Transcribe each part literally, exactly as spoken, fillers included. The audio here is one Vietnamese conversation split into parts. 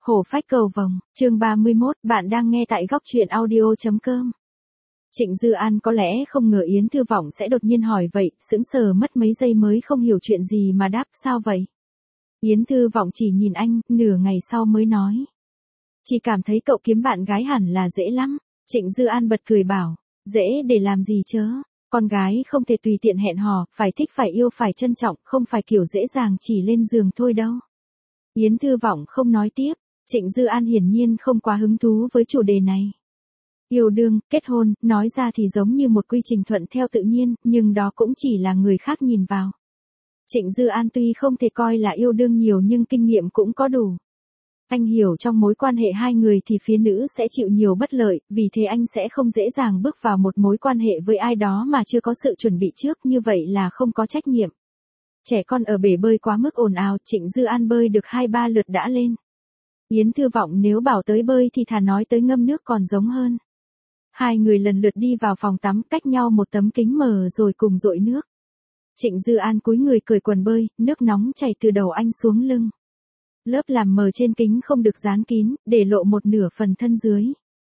Hổ phách cầu vồng, chương ba mươi mốt, bạn đang nghe tại góc truyện audio.com. Trịnh Dư An có lẽ không ngờ Yến Thư Vọng sẽ đột nhiên hỏi vậy, sững sờ mất mấy giây mới không hiểu chuyện gì mà đáp sao vậy. Yến Thư Vọng chỉ nhìn anh, nửa ngày sau mới nói. Chỉ cảm thấy cậu kiếm bạn gái hẳn là dễ lắm. Trịnh Dư An bật cười bảo, dễ để làm gì chớ, con gái không thể tùy tiện hẹn hò, phải thích phải yêu phải trân trọng, không phải kiểu dễ dàng chỉ lên giường thôi đâu. Yến Thư Vọng không nói tiếp. Trịnh Dư An hiển nhiên không quá hứng thú với chủ đề này. Yêu đương, kết hôn, nói ra thì giống như một quy trình thuận theo tự nhiên, nhưng đó cũng chỉ là người khác nhìn vào. Trịnh Dư An tuy không thể coi là yêu đương nhiều nhưng kinh nghiệm cũng có đủ. Anh hiểu trong mối quan hệ hai người thì phía nữ sẽ chịu nhiều bất lợi, vì thế anh sẽ không dễ dàng bước vào một mối quan hệ với ai đó mà chưa có sự chuẩn bị trước, như vậy là không có trách nhiệm. Trẻ con ở bể bơi quá mức ồn ào, Trịnh Dư An bơi được hai ba lượt đã lên. Yến Thư Vọng nếu bảo tới bơi thì thà nói tới ngâm nước còn giống hơn. Hai người lần lượt đi vào phòng tắm, cách nhau một tấm kính mờ rồi cùng dội nước. Trịnh Dư An cúi người cởi quần bơi, nước nóng chảy từ đầu anh xuống lưng. Lớp làm mờ trên kính không được dán kín, để lộ một nửa phần thân dưới.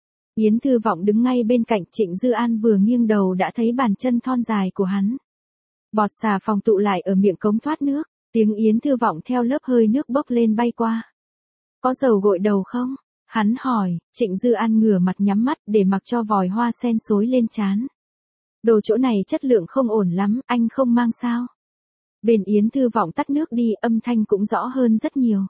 Yến Thư Vọng đứng ngay bên cạnh, Trịnh Dư An vừa nghiêng đầu đã thấy bàn chân thon dài của hắn. Bọt xà phòng tụ lại ở miệng cống thoát nước, tiếng Yến Thư Vọng theo lớp hơi nước bốc lên bay qua. Có dầu gội đầu không? Hắn hỏi. Trịnh Dư An ngửa mặt nhắm mắt để mặc cho vòi hoa sen xối lên trán. Đồ chỗ này chất lượng không ổn lắm, anh không mang sao? Bên Yến Thư Vọng tắt nước đi, âm thanh cũng rõ hơn rất nhiều.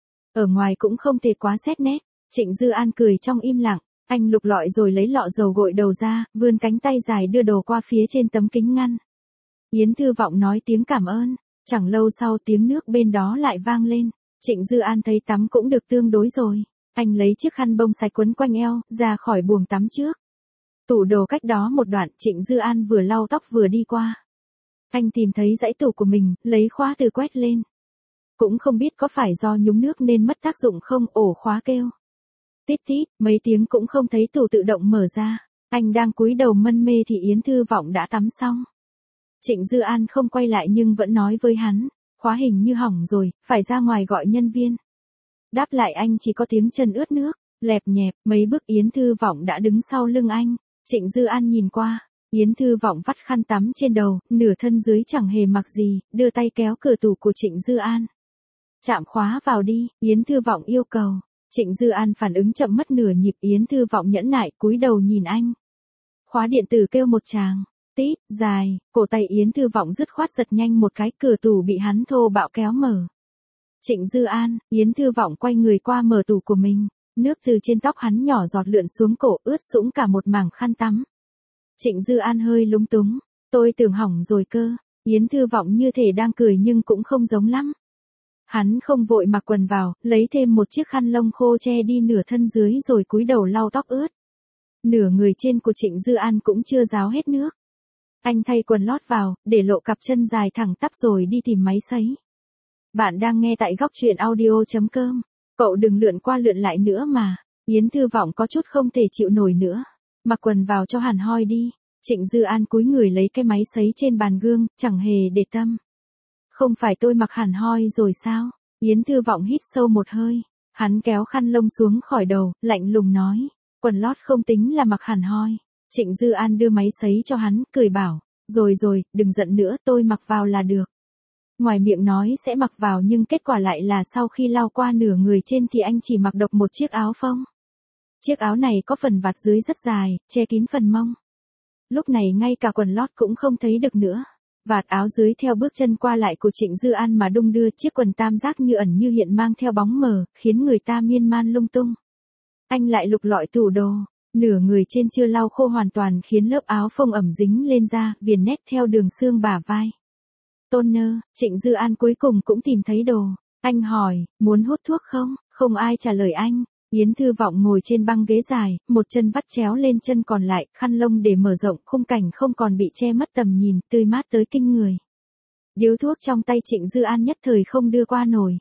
Ở ngoài cũng không thể quá xét nét. Trịnh Dư An cười trong im lặng. Anh lục lọi rồi lấy lọ dầu gội đầu ra, vươn cánh tay dài đưa đồ qua phía trên tấm kính ngăn. Yến Thư Vọng nói tiếng cảm ơn. Chẳng lâu sau tiếng nước bên đó lại vang lên. Trịnh Dư An thấy tắm cũng được tương đối rồi. Anh lấy chiếc khăn bông sạch quấn quanh eo, ra khỏi buồng tắm trước. Tủ đồ cách đó một đoạn, Trịnh Dư An vừa lau tóc vừa đi qua. Anh tìm thấy dãy tủ của mình, lấy khóa từ quét lên. Cũng không biết có phải do nhúng nước nên mất tác dụng không, ổ khóa kêu. Tít tít, mấy tiếng cũng không thấy tủ tự động mở ra. Anh đang cúi đầu mân mê thì Yến Thư Vọng đã tắm xong. Trịnh Dư An không quay lại nhưng vẫn nói với hắn. Khóa hình như hỏng rồi, phải ra ngoài gọi nhân viên. Đáp lại anh chỉ có tiếng chân ướt nước, lẹp nhẹp, mấy bước Yến Thư Vọng đã đứng sau lưng anh. Trịnh Dư An nhìn qua, Yến Thư Vọng vắt khăn tắm trên đầu, nửa thân dưới chẳng hề mặc gì, đưa tay kéo cửa tủ của Trịnh Dư An. Chạm khóa vào đi, Yến Thư Vọng yêu cầu. Trịnh Dư An phản ứng chậm mất nửa nhịp, Yến Thư Vọng nhẫn nại cúi đầu nhìn anh. Khóa điện tử kêu một tràng. Tít, dài, cổ tay Yến Thư Vọng dứt khoát giật nhanh một cái, cửa tủ bị hắn thô bạo kéo mở. Trịnh Dư An, Yến Thư Vọng quay người qua mở tủ của mình, nước từ trên tóc hắn nhỏ giọt lượn xuống cổ, ướt sũng cả một mảng khăn tắm. Trịnh Dư An hơi lúng túng, tôi tưởng hỏng rồi cơ. Yến Thư Vọng như thể đang cười nhưng cũng không giống lắm. Hắn không vội mặc quần vào, lấy thêm một chiếc khăn lông khô che đi nửa thân dưới rồi cúi đầu lau tóc ướt. Nửa người trên của Trịnh Dư An cũng chưa ráo hết nước. Anh thay quần lót vào, để lộ cặp chân dài thẳng tắp rồi đi tìm máy sấy. Bạn đang nghe tại góc truyện audio.com. Cậu đừng lượn qua lượn lại nữa mà. Yến Thư Vọng có chút không thể chịu nổi nữa. Mặc quần vào cho hẳn hoi đi. Trịnh Dư An cúi người lấy cái máy sấy trên bàn gương, chẳng hề để tâm. Không phải tôi mặc hẳn hoi rồi sao? Yến Thư Vọng hít sâu một hơi. Hắn kéo khăn lông xuống khỏi đầu, lạnh lùng nói. Quần lót không tính là mặc hẳn hoi. Trịnh Dư An đưa máy sấy cho hắn, cười bảo. Rồi rồi, đừng giận nữa, tôi mặc vào là được. Ngoài miệng nói sẽ mặc vào nhưng kết quả lại là sau khi lau qua nửa người trên thì anh chỉ mặc độc một chiếc áo phông. Chiếc áo này có phần vạt dưới rất dài, che kín phần mông. Lúc này ngay cả quần lót cũng không thấy được nữa. Vạt áo dưới theo bước chân qua lại của Trịnh Dư An mà đung đưa, chiếc quần tam giác như ẩn như hiện mang theo bóng mờ, khiến người ta miên man lung tung. Anh lại lục lọi tủ đồ, nửa người trên chưa lau khô hoàn toàn khiến lớp áo phông ẩm dính lên da, viền nét theo đường xương bả vai. Toner, Trịnh Dư An cuối cùng cũng tìm thấy đồ. Anh hỏi, muốn hút thuốc không? Không ai trả lời anh. Yến Thư Vọng ngồi trên băng ghế dài, một chân vắt chéo lên chân còn lại, khăn lông để mở rộng, khung cảnh không còn bị che mất tầm nhìn, tươi mát tới kinh người. Điếu thuốc trong tay Trịnh Dư An nhất thời không đưa qua nổi.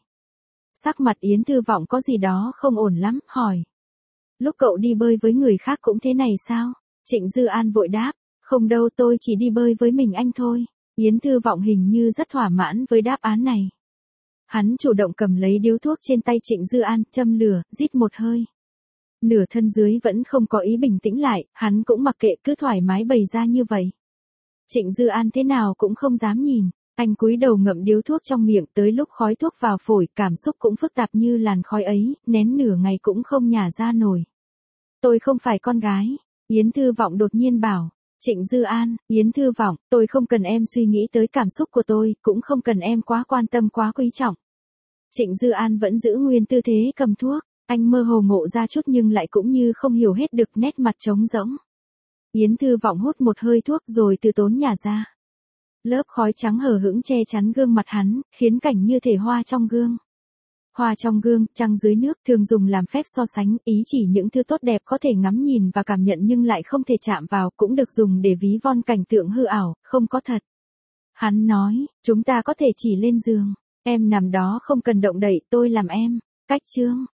Sắc mặt Yến Thư Vọng có gì đó không ổn lắm, hỏi. Lúc cậu đi bơi với người khác cũng thế này sao? Trịnh Dư An vội đáp, không đâu, tôi chỉ đi bơi với mình anh thôi. Yến Thư Vọng hình như rất thỏa mãn với đáp án này. Hắn chủ động cầm lấy điếu thuốc trên tay Trịnh Dư An, châm lửa, rít một hơi. Nửa thân dưới vẫn không có ý bình tĩnh lại, hắn cũng mặc kệ cứ thoải mái bày ra như vậy. Trịnh Dư An thế nào cũng không dám nhìn, anh cúi đầu ngậm điếu thuốc trong miệng tới lúc khói thuốc vào phổi, cảm xúc cũng phức tạp như làn khói ấy, nén nửa ngày cũng không nhả ra nổi. Tôi không phải con gái, Yến Thư Vọng đột nhiên bảo. Trịnh Dư An, Yến Thư Vọng, tôi không cần em suy nghĩ tới cảm xúc của tôi, cũng không cần em quá quan tâm quá quý trọng. Trịnh Dư An vẫn giữ nguyên tư thế cầm thuốc, anh mơ hồ ngộ ra chút nhưng lại cũng như không hiểu hết được, nét mặt trống rỗng. Yến Thư Vọng hút một hơi thuốc rồi từ tốn nhả ra. Lớp khói trắng hờ hững che chắn gương mặt hắn, khiến cảnh như thể hoa trong gương. Hoa trong gương, trăng dưới nước thường dùng làm phép so sánh, ý chỉ những thứ tốt đẹp có thể ngắm nhìn và cảm nhận nhưng lại không thể chạm vào, cũng được dùng để ví von cảnh tượng hư ảo, không có thật. Hắn nói, chúng ta có thể chỉ lên giường, em nằm đó không cần động đậy, tôi làm em. Cách chương